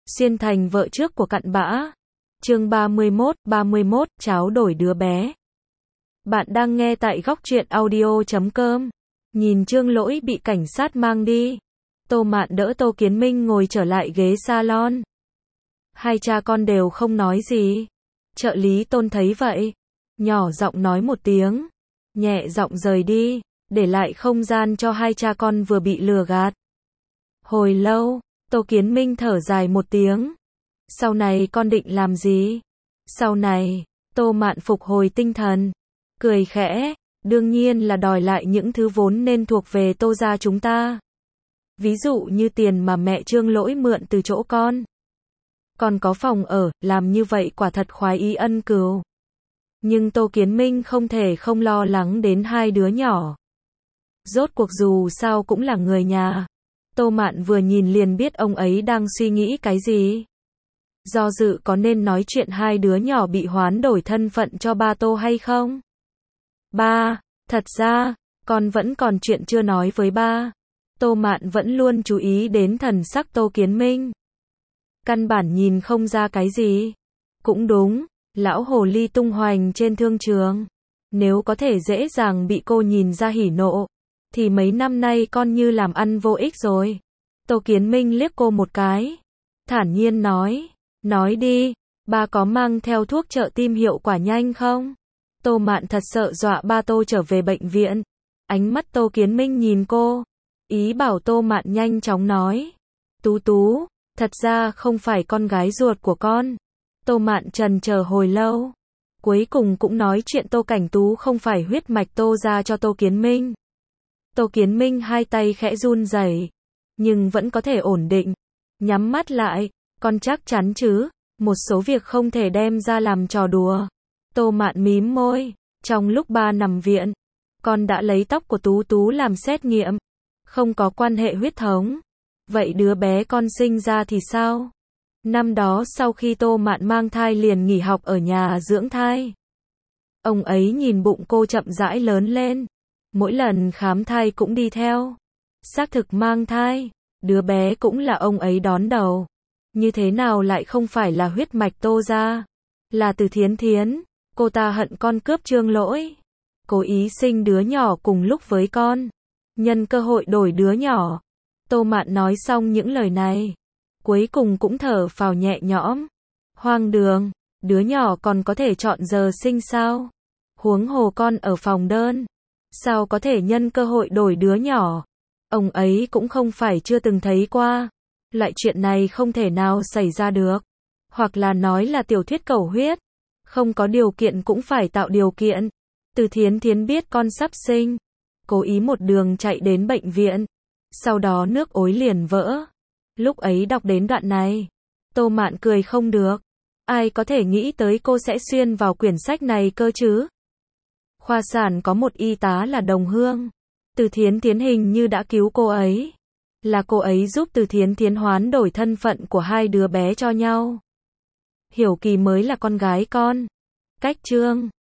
Xuyên thành vợ trước của cặn bã. Chương 31, cháu đổi đứa bé. Bạn đang nghe tại góc truyện audio.com. Nhìn Trương Lỗi bị cảnh sát mang đi, Tô Mạn đỡ Tô Kiến Minh ngồi trở lại ghế salon. Hai cha con đều không nói gì. Trợ lý Tôn thấy vậy, nhỏ giọng nói một tiếng, nhẹ giọng rời đi, để lại không gian cho hai cha con vừa bị lừa gạt. Hồi lâu, Tô Kiến Minh thở dài một tiếng. Sau này con định làm gì? Sau này, Tô Mạn phục hồi tinh thần, cười khẽ, đương nhiên là đòi lại những thứ vốn nên thuộc về Tô gia chúng ta. Ví dụ như tiền mà mẹ Trương Lỗi mượn từ chỗ con. Còn có phòng ở, làm như vậy quả thật khoái ý ân cừu. Nhưng Tô Kiến Minh không thể không lo lắng đến hai đứa nhỏ. Rốt cuộc dù sao cũng là người nhà. Tô Mạn vừa nhìn liền biết ông ấy đang suy nghĩ cái gì. Do dự có nên nói chuyện hai đứa nhỏ bị hoán đổi thân phận cho ba Tô hay không? Ba, thật ra, con vẫn còn chuyện chưa nói với ba. Tô Mạn vẫn luôn chú ý đến thần sắc Tô Kiến Minh. Căn bản nhìn không ra cái gì. Cũng đúng, lão hồ ly tung hoành trên thương trường. Nếu có thể dễ dàng bị cô nhìn ra hỉ nộ, thì mấy năm nay con như làm ăn vô ích rồi. Tô Kiến Minh liếc cô một cái, thản nhiên nói đi, ba có mang theo thuốc trợ tim hiệu quả nhanh không? Tô Mạn thật sợ dọa ba Tô trở về bệnh viện. Ánh mắt Tô Kiến Minh nhìn cô, ý bảo Tô Mạn nhanh chóng nói. Tú, thật ra không phải con gái ruột của con. Tô Mạn trần chờ hồi lâu, cuối cùng cũng nói chuyện Tô Cảnh Tú không phải huyết mạch Tô gia cho Tô Kiến Minh. Tô Kiến Minh hai tay khẽ run rẩy, nhưng vẫn có thể ổn định, nhắm mắt lại, con chắc chắn chứ? Một số việc không thể đem ra làm trò đùa. Tô Mạn mím môi, trong lúc ba nằm viện, con đã lấy tóc của Tú làm xét nghiệm, không có quan hệ huyết thống. Vậy đứa bé con sinh ra thì sao? Năm đó sau khi Tô Mạn mang thai liền nghỉ học ở nhà dưỡng thai. Ông ấy nhìn bụng cô chậm rãi lớn lên, mỗi lần khám thai cũng đi theo. Xác thực mang thai, đứa bé cũng là ông ấy đón đầu. Như thế nào lại không phải là huyết mạch Tô gia? Là từ Thiến Thiến, cô ta hận con cướp Trương Lỗi, cố ý sinh đứa nhỏ cùng lúc với con, nhân cơ hội đổi đứa nhỏ. Tô Mạn nói xong những lời này, cuối cùng cũng thở phào nhẹ nhõm. Hoang đường, đứa nhỏ còn có thể chọn giờ sinh sao? Huống hồ con ở phòng đơn, sao có thể nhân cơ hội đổi đứa nhỏ? Ông ấy cũng không phải chưa từng thấy qua. Loại chuyện này không thể nào xảy ra được. Hoặc là nói là tiểu thuyết cầu huyết. Không có điều kiện cũng phải tạo điều kiện. Từ Thiến Thiến biết con sắp sinh, cố ý một đường chạy đến bệnh viện. Sau đó nước ối liền vỡ. Lúc ấy đọc đến đoạn này, Tô Mạn cười không được. Ai có thể nghĩ tới cô sẽ xuyên vào quyển sách này cơ chứ? Khoa sản có một y tá là đồng hương. Từ Thiến Thiến hình như đã cứu cô ấy. Là cô ấy giúp Từ Thiến Thiến hoán đổi thân phận của hai đứa bé cho nhau. Hiểu Kỳ mới là con gái con. Cách chương